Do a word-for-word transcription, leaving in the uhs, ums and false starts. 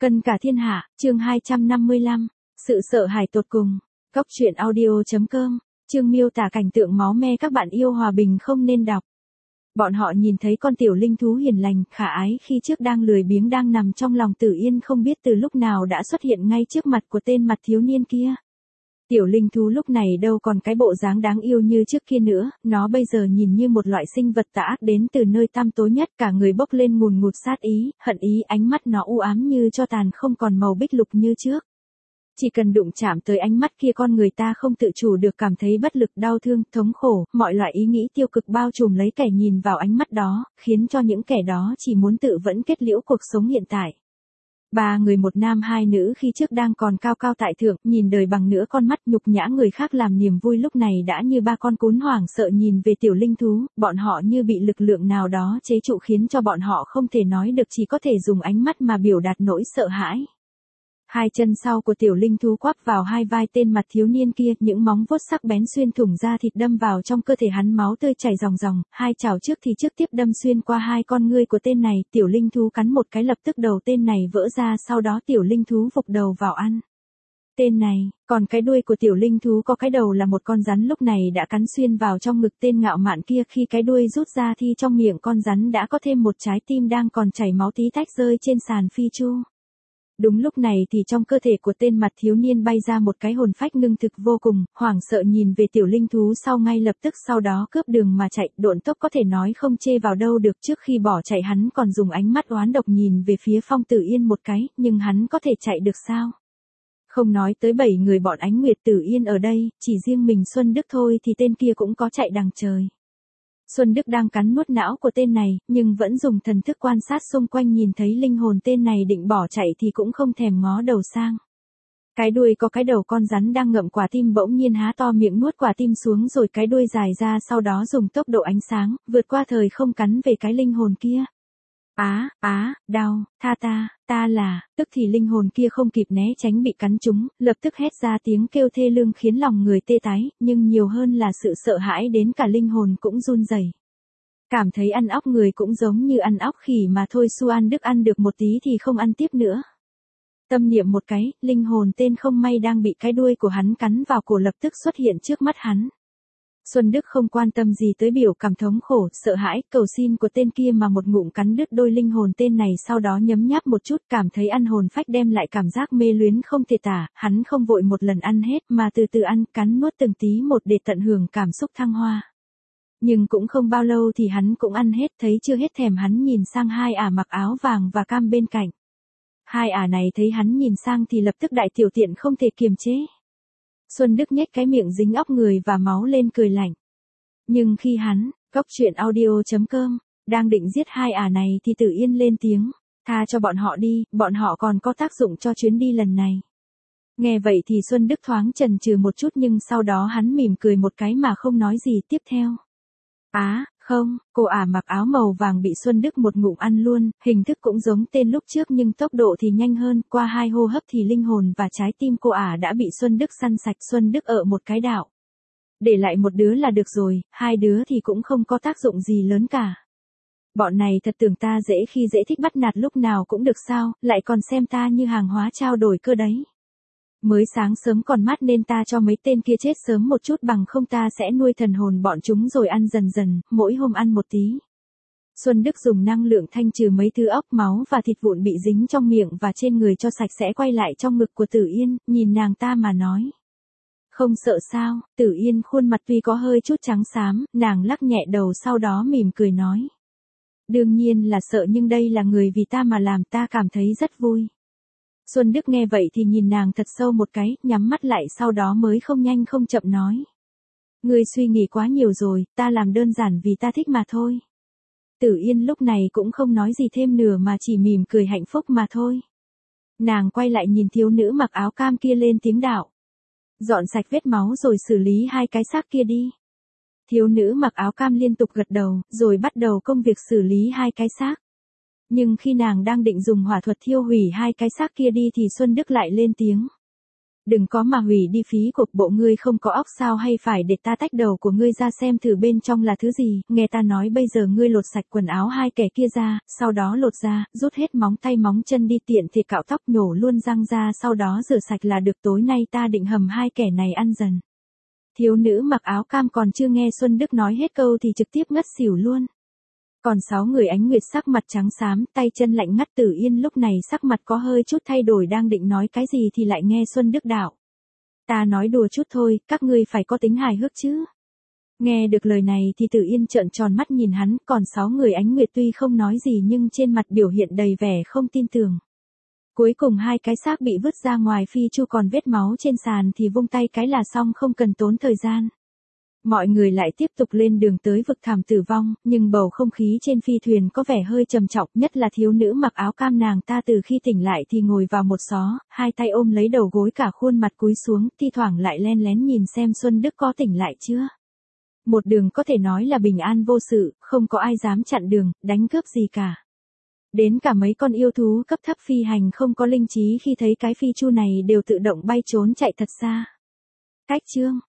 Cân cả thiên hạ, chương hai trăm năm mươi lăm, sự sợ hãi tột cùng. Cóc truyện audio.com, chương miêu tả cảnh tượng máu me các bạn yêu hòa bình không nên đọc. Bọn họ nhìn thấy con tiểu linh thú hiền lành, khả ái khi trước đang lười biếng đang nằm trong lòng Tử Yên không biết từ lúc nào đã xuất hiện ngay trước mặt của tên mặt thiếu niên kia. Tiểu linh thú lúc này đâu còn cái bộ dáng đáng yêu như trước kia nữa, nó bây giờ nhìn như một loại sinh vật tà ác đến từ nơi tăm tối nhất, cả người bốc lên ngùn ngụt sát ý, hận ý, ánh mắt nó u ám như tro tàn không còn màu bích lục như trước. Chỉ cần đụng chạm tới ánh mắt kia con người ta không tự chủ được cảm thấy bất lực, đau thương, thống khổ, mọi loại ý nghĩ tiêu cực bao trùm lấy kẻ nhìn vào ánh mắt đó, khiến cho những kẻ đó chỉ muốn tự vẫn kết liễu cuộc sống hiện tại. Ba người một nam hai nữ khi trước đang còn cao cao tại thượng, nhìn đời bằng nửa con mắt, nhục nhã người khác làm niềm vui, lúc này đã như ba con cún hoảng sợ nhìn về tiểu linh thú, bọn họ như bị lực lượng nào đó chế trụ khiến cho bọn họ không thể nói được, chỉ có thể dùng ánh mắt mà biểu đạt nỗi sợ hãi. Hai chân sau của tiểu linh thú quắp vào hai vai tên mặt thiếu niên kia, những móng vuốt sắc bén xuyên thủng da thịt đâm vào trong cơ thể hắn, máu tươi chảy ròng ròng, hai chảo trước thì trước tiếp đâm xuyên qua hai con ngươi của tên này, tiểu linh thú cắn một cái lập tức đầu tên này vỡ ra, sau đó tiểu linh thú vục đầu vào ăn. Tên này, còn cái đuôi của tiểu linh thú có cái đầu là một con rắn lúc này đã cắn xuyên vào trong ngực tên ngạo mạn kia, khi cái đuôi rút ra thì trong miệng con rắn đã có thêm một trái tim đang còn chảy máu tí tách rơi trên sàn phi chu. Đúng lúc này thì trong cơ thể của tên mặt thiếu niên bay ra một cái hồn phách ngưng thực vô cùng, hoảng sợ nhìn về tiểu linh thú sau ngay lập tức sau đó cướp đường mà chạy, độn tốc có thể nói không chê vào đâu được. Trước khi bỏ chạy hắn còn dùng ánh mắt oán độc nhìn về phía Phong Tử Yên một cái, nhưng hắn có thể chạy được sao? Không nói tới bảy người bọn Ánh Nguyệt Tử Yên ở đây, chỉ riêng mình Xuân Đức thôi thì tên kia cũng có chạy đằng trời. Xuân Đức đang cắn nuốt não của tên này, nhưng vẫn dùng thần thức quan sát xung quanh, nhìn thấy linh hồn tên này định bỏ chạy thì cũng không thèm ngó đầu sang. Cái đuôi có cái đầu con rắn đang ngậm quả tim bỗng nhiên há to miệng nuốt quả tim xuống, rồi cái đuôi dài ra, sau đó dùng tốc độ ánh sáng, vượt qua thời không cắn về cái linh hồn kia. Á, á, đau, tha ta, ta là, tức thì linh hồn kia không kịp né tránh bị cắn trúng, lập tức hét ra tiếng kêu thê lương khiến lòng người tê tái, nhưng nhiều hơn là sự sợ hãi đến cả linh hồn cũng run rẩy. Cảm thấy ăn óc người cũng giống như ăn óc khỉ mà thôi, Xuân Đức ăn được một tí thì không ăn tiếp nữa. Tâm niệm một cái, linh hồn tên không may đang bị cái đuôi của hắn cắn vào cổ lập tức xuất hiện trước mắt hắn. Xuân Đức không quan tâm gì tới biểu cảm thống khổ, sợ hãi, cầu xin của tên kia mà một ngụm cắn đứt đôi linh hồn tên này, sau đó nhấm nháp một chút, cảm thấy ăn hồn phách đem lại cảm giác mê luyến không thể tả, hắn không vội một lần ăn hết mà từ từ ăn, cắn nuốt từng tí một để tận hưởng cảm xúc thăng hoa. Nhưng cũng không bao lâu thì hắn cũng ăn hết, thấy chưa hết thèm hắn nhìn sang hai ả mặc áo vàng và cam bên cạnh. Hai ả này thấy hắn nhìn sang thì lập tức đại tiểu tiện không thể kiềm chế. Xuân Đức nhếch cái miệng dính óc người và máu lên cười lạnh. Nhưng khi hắn, Cóc truyện audio.com, đang định giết hai ả này thì Tử Yên lên tiếng, tha cho bọn họ đi, bọn họ còn có tác dụng cho chuyến đi lần này. Nghe vậy thì Xuân Đức thoáng chần chừ một chút, nhưng sau đó hắn mỉm cười một cái mà không nói gì tiếp theo. Á, không, cô ả mặc áo màu vàng bị Xuân Đức một ngụm ăn luôn, hình thức cũng giống tên lúc trước nhưng tốc độ thì nhanh hơn, qua hai hô hấp thì linh hồn và trái tim cô ả đã bị Xuân Đức săn sạch. Xuân Đức ở một cái đạo. Để lại một đứa là được rồi, hai đứa thì cũng không có tác dụng gì lớn cả. Bọn này thật tưởng ta dễ khi dễ, thích bắt nạt lúc nào cũng được sao, lại còn xem ta như hàng hóa trao đổi cơ đấy. Mới sáng sớm còn mát nên ta cho mấy tên kia chết sớm một chút, bằng không ta sẽ nuôi thần hồn bọn chúng rồi ăn dần dần, mỗi hôm ăn một tí. Xuân Đức dùng năng lượng thanh trừ mấy thứ óc, máu và thịt vụn bị dính trong miệng và trên người cho sạch sẽ, quay lại trong ngực của Tử Yên, nhìn nàng ta mà nói. Không sợ sao? Tử Yên khuôn mặt tuy có hơi chút trắng xám, nàng lắc nhẹ đầu sau đó mỉm cười nói. Đương nhiên là sợ, nhưng đây là người vì ta mà làm, ta cảm thấy rất vui. Xuân Đức nghe vậy thì nhìn nàng thật sâu một cái, nhắm mắt lại, sau đó mới không nhanh không chậm nói. Ngươi suy nghĩ quá nhiều rồi, ta làm đơn giản vì ta thích mà thôi. Tử Yên lúc này cũng không nói gì thêm nữa mà chỉ mỉm cười hạnh phúc mà thôi. Nàng quay lại nhìn thiếu nữ mặc áo cam kia lên tiếng đạo. Dọn sạch vết máu rồi xử lý hai cái xác kia đi. Thiếu nữ mặc áo cam liên tục gật đầu, rồi bắt đầu công việc xử lý hai cái xác. Nhưng khi nàng đang định dùng hỏa thuật thiêu hủy hai cái xác kia đi thì Xuân Đức lại lên tiếng. Đừng có mà hủy đi phí cuộc, bộ ngươi không có óc sao, hay phải để ta tách đầu của ngươi ra xem thử bên trong là thứ gì. Nghe ta nói bây giờ ngươi lột sạch quần áo hai kẻ kia ra, sau đó lột ra, rút hết móng tay móng chân đi, tiện thì cạo tóc, nhổ luôn răng ra, sau đó rửa sạch là được. Tối nay ta định hầm hai kẻ này ăn dần. Thiếu nữ mặc áo cam còn chưa nghe Xuân Đức nói hết câu thì trực tiếp ngất xỉu luôn. Còn sáu người Ánh Nguyệt sắc mặt trắng xám, tay chân lạnh ngắt. Tử Yên lúc này sắc mặt có hơi chút thay đổi, đang định nói cái gì thì lại nghe Xuân Đức đạo: ta nói đùa chút thôi, các ngươi phải có tính hài hước chứ. Nghe được lời này thì Tử Yên trợn tròn mắt nhìn hắn, còn sáu người Ánh Nguyệt tuy không nói gì nhưng trên mặt biểu hiện đầy vẻ không tin tưởng. Cuối cùng hai cái xác bị vứt ra ngoài phi chu, còn vết máu trên sàn thì vung tay cái là xong, không cần tốn thời gian. Mọi người lại tiếp tục lên đường tới vực thẳm tử vong, nhưng bầu không khí trên phi thuyền có vẻ hơi trầm trọng, nhất là thiếu nữ mặc áo cam. Nàng ta từ khi tỉnh lại thì ngồi vào một xó, hai tay ôm lấy đầu gối, cả khuôn mặt cúi xuống, thi thoảng lại len lén nhìn xem Xuân Đức có tỉnh lại chưa. Một đường có thể nói là bình an vô sự, không có ai dám chặn đường, đánh cướp gì cả. Đến cả mấy con yêu thú cấp thấp phi hành không có linh trí khi thấy cái phi chu này đều tự động bay trốn chạy thật xa. Cách chương